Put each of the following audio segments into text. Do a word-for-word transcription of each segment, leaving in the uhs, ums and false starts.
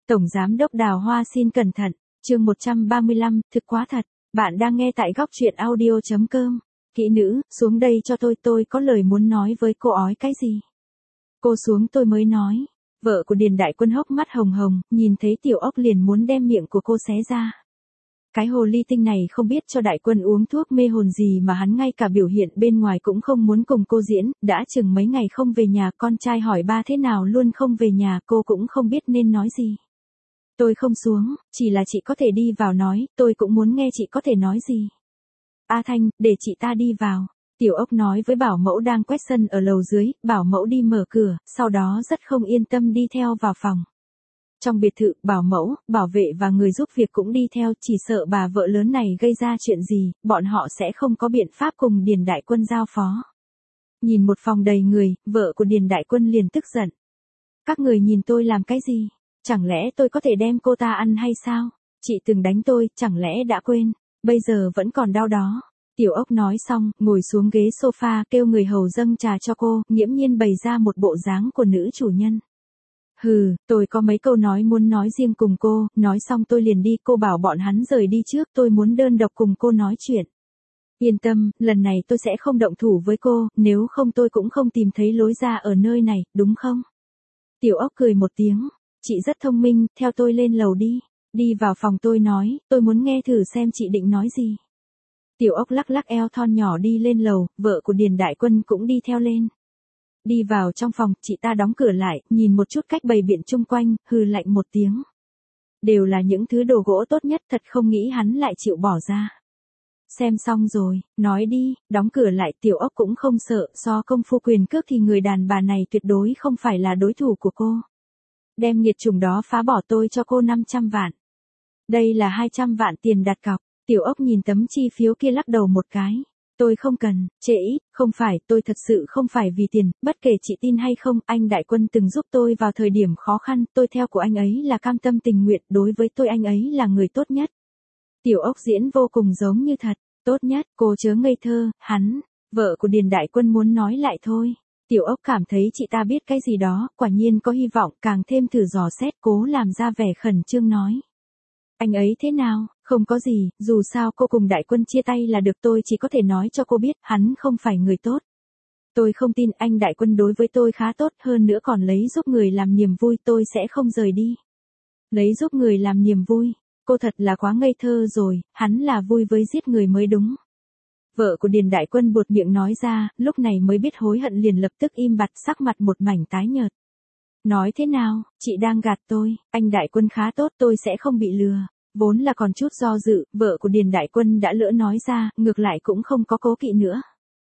Tổng Giám đốc Đào Hoa xin cẩn thận, chương một trăm ba mươi lăm, thực quá thật, bạn đang nghe tại góc truyện audio.com. Kỹ nữ, xuống đây cho tôi, tôi có lời muốn nói với cô ói cái gì? Cô xuống tôi mới nói. Vợ của Điền Đại Quân hốc mắt hồng hồng, nhìn thấy Tiểu Ốc liền muốn đem miệng của cô xé ra. Cái hồ ly tinh này không biết cho Đại Quân uống thuốc mê hồn gì mà hắn ngay cả biểu hiện bên ngoài cũng không muốn cùng cô diễn, đã chừng mấy ngày không về nhà, con trai hỏi ba thế nào luôn không về nhà, cô cũng không biết nên nói gì. Tôi không xuống, chỉ là chị có thể đi vào nói, tôi cũng muốn nghe chị có thể nói gì. A Thanh, để chị ta đi vào. Tiểu Ốc nói với bảo mẫu đang quét sân ở lầu dưới, bảo mẫu đi mở cửa, sau đó rất không yên tâm đi theo vào phòng. Trong biệt thự, bảo mẫu, bảo vệ và người giúp việc cũng đi theo, chỉ sợ bà vợ lớn này gây ra chuyện gì, bọn họ sẽ không có biện pháp cùng Điền Đại Quân giao phó. Nhìn một phòng đầy người, vợ của Điền Đại Quân liền tức giận. Các người nhìn tôi làm cái gì? Chẳng lẽ tôi có thể đem cô ta ăn hay sao? Chị từng đánh tôi, chẳng lẽ đã quên, bây giờ vẫn còn đau đó. Tiểu Ốc nói xong, ngồi xuống ghế sofa kêu người hầu dâng trà cho cô, nghiễm nhiên bày ra một bộ dáng của nữ chủ nhân. Hừ, tôi có mấy câu nói muốn nói riêng cùng cô, nói xong tôi liền đi, cô bảo bọn hắn rời đi trước, tôi muốn đơn độc cùng cô nói chuyện. Yên tâm, lần này tôi sẽ không động thủ với cô, nếu không tôi cũng không tìm thấy lối ra ở nơi này, đúng không? Tiểu Ốc cười một tiếng, chị rất thông minh, theo tôi lên lầu đi. Đi vào phòng tôi nói, tôi muốn nghe thử xem chị định nói gì. Tiểu Ốc lắc lắc eo thon nhỏ đi lên lầu, vợ của Điền Đại Quân cũng đi theo lên. Đi vào trong phòng, chị ta đóng cửa lại, nhìn một chút cách bày biện chung quanh, hừ lạnh một tiếng. Đều là những thứ đồ gỗ tốt nhất, thật không nghĩ hắn lại chịu bỏ ra. Xem xong rồi, nói đi, đóng cửa lại. Tiểu Ốc cũng không sợ, so công phu quyền cước thì người đàn bà này tuyệt đối không phải là đối thủ của cô. Đem nghiệt chủng đó phá bỏ, tôi cho cô năm trăm vạn. Đây là hai trăm vạn tiền đặt cọc. Tiểu Ốc nhìn tấm chi phiếu kia lắc đầu một cái. Tôi không cần, trễ ý, không phải, tôi thật sự không phải vì tiền, bất kể chị tin hay không, anh Đại Quân từng giúp tôi vào thời điểm khó khăn, tôi theo của anh ấy là cam tâm tình nguyện, đối với tôi anh ấy là người tốt nhất. Tiểu Ốc diễn vô cùng giống như thật, tốt nhất, cô chớ ngây thơ, hắn, vợ của Điền Đại Quân muốn nói lại thôi. Tiểu Ốc cảm thấy chị ta biết cái gì đó, quả nhiên có hy vọng, càng thêm thử dò xét, cố làm ra vẻ khẩn trương nói. Anh ấy thế nào? Không có gì, dù sao cô cùng Đại Quân chia tay là được, tôi chỉ có thể nói cho cô biết, hắn không phải người tốt. Tôi không tin, anh Đại Quân đối với tôi khá tốt, hơn nữa còn lấy giúp người làm niềm vui, tôi sẽ không rời đi. Lấy giúp người làm niềm vui, cô thật là quá ngây thơ rồi, hắn là vui với giết người mới đúng. Vợ của Điền Đại Quân buột miệng nói ra, lúc này mới biết hối hận liền lập tức im bặt, sắc mặt một mảnh tái nhợt. Nói thế nào, chị đang gạt tôi, anh Đại Quân khá tốt, tôi sẽ không bị lừa. Vốn là còn chút do dự, vợ của Điền Đại Quân đã lỡ nói ra, ngược lại cũng không có cố kỵ nữa.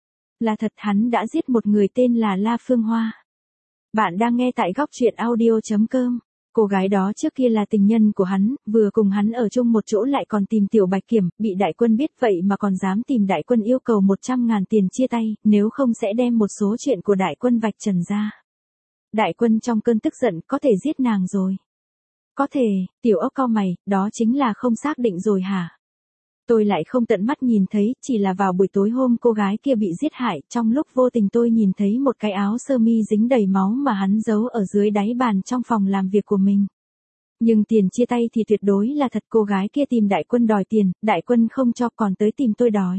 Là thật, hắn đã giết một người tên là La Phương Hoa. Bạn đang nghe tại góc truyện audio.com. Cô gái đó trước kia là tình nhân của hắn, vừa cùng hắn ở chung một chỗ lại còn tìm Tiểu Bạch Kiểm, bị Đại Quân biết vậy mà còn dám tìm Đại Quân yêu cầu một trăm ngàn tiền chia tay, nếu không sẽ đem một số chuyện của Đại Quân vạch trần ra. Đại Quân trong cơn tức giận có thể giết nàng rồi. Có thể, Tiểu Ốc cau mày, đó chính là không xác định rồi hả? Tôi lại không tận mắt nhìn thấy, chỉ là vào buổi tối hôm cô gái kia bị giết hại, trong lúc vô tình tôi nhìn thấy một cái áo sơ mi dính đầy máu mà hắn giấu ở dưới đáy bàn trong phòng làm việc của mình. Nhưng tiền chia tay thì tuyệt đối là thật, cô gái kia tìm Đại Quân đòi tiền, Đại Quân không cho còn tới tìm tôi đòi.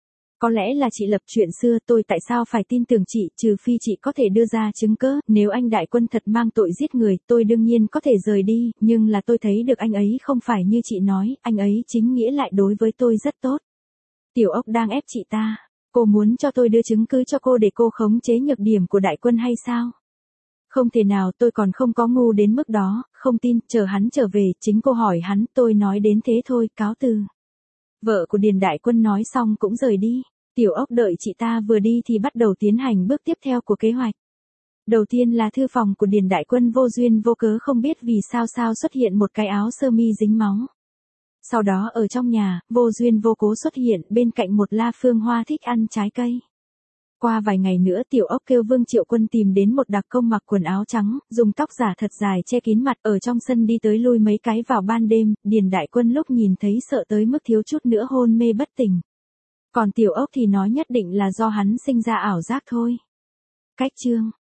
Có lẽ là chị lập chuyện xưa, tôi tại sao phải tin tưởng chị, trừ phi chị có thể đưa ra chứng cớ, nếu anh Đại Quân thật mang tội giết người, tôi đương nhiên có thể rời đi, nhưng là tôi thấy được anh ấy không phải như chị nói, anh ấy chính nghĩa lại đối với tôi rất tốt. Tiểu Ốc đang ép chị ta, cô muốn cho tôi đưa chứng cứ cho cô để cô khống chế nhược điểm của Đại Quân hay sao? Không thể nào, tôi còn không có ngu đến mức đó, không tin, chờ hắn trở về, chính cô hỏi hắn, tôi nói đến thế thôi, cáo từ. Vợ của Điền Đại Quân nói xong cũng rời đi. Tiểu Ốc đợi chị ta vừa đi thì bắt đầu tiến hành bước tiếp theo của kế hoạch. Đầu tiên là thư phòng của Điền Đại Quân vô duyên vô cớ không biết vì sao sao xuất hiện một cái áo sơ mi dính máu. Sau đó ở trong nhà, vô duyên vô cố xuất hiện bên cạnh một La Phương Hoa thích ăn trái cây. Qua vài ngày nữa Tiểu Ốc kêu Vương Triệu Quân tìm đến một đặc công mặc quần áo trắng, dùng tóc giả thật dài che kín mặt ở trong sân đi tới lui mấy cái vào ban đêm, Điền Đại Quân lúc nhìn thấy sợ tới mức thiếu chút nữa hôn mê bất tỉnh. Còn Tiểu Ốc thì nói nhất định là do hắn sinh ra ảo giác thôi. Cách chương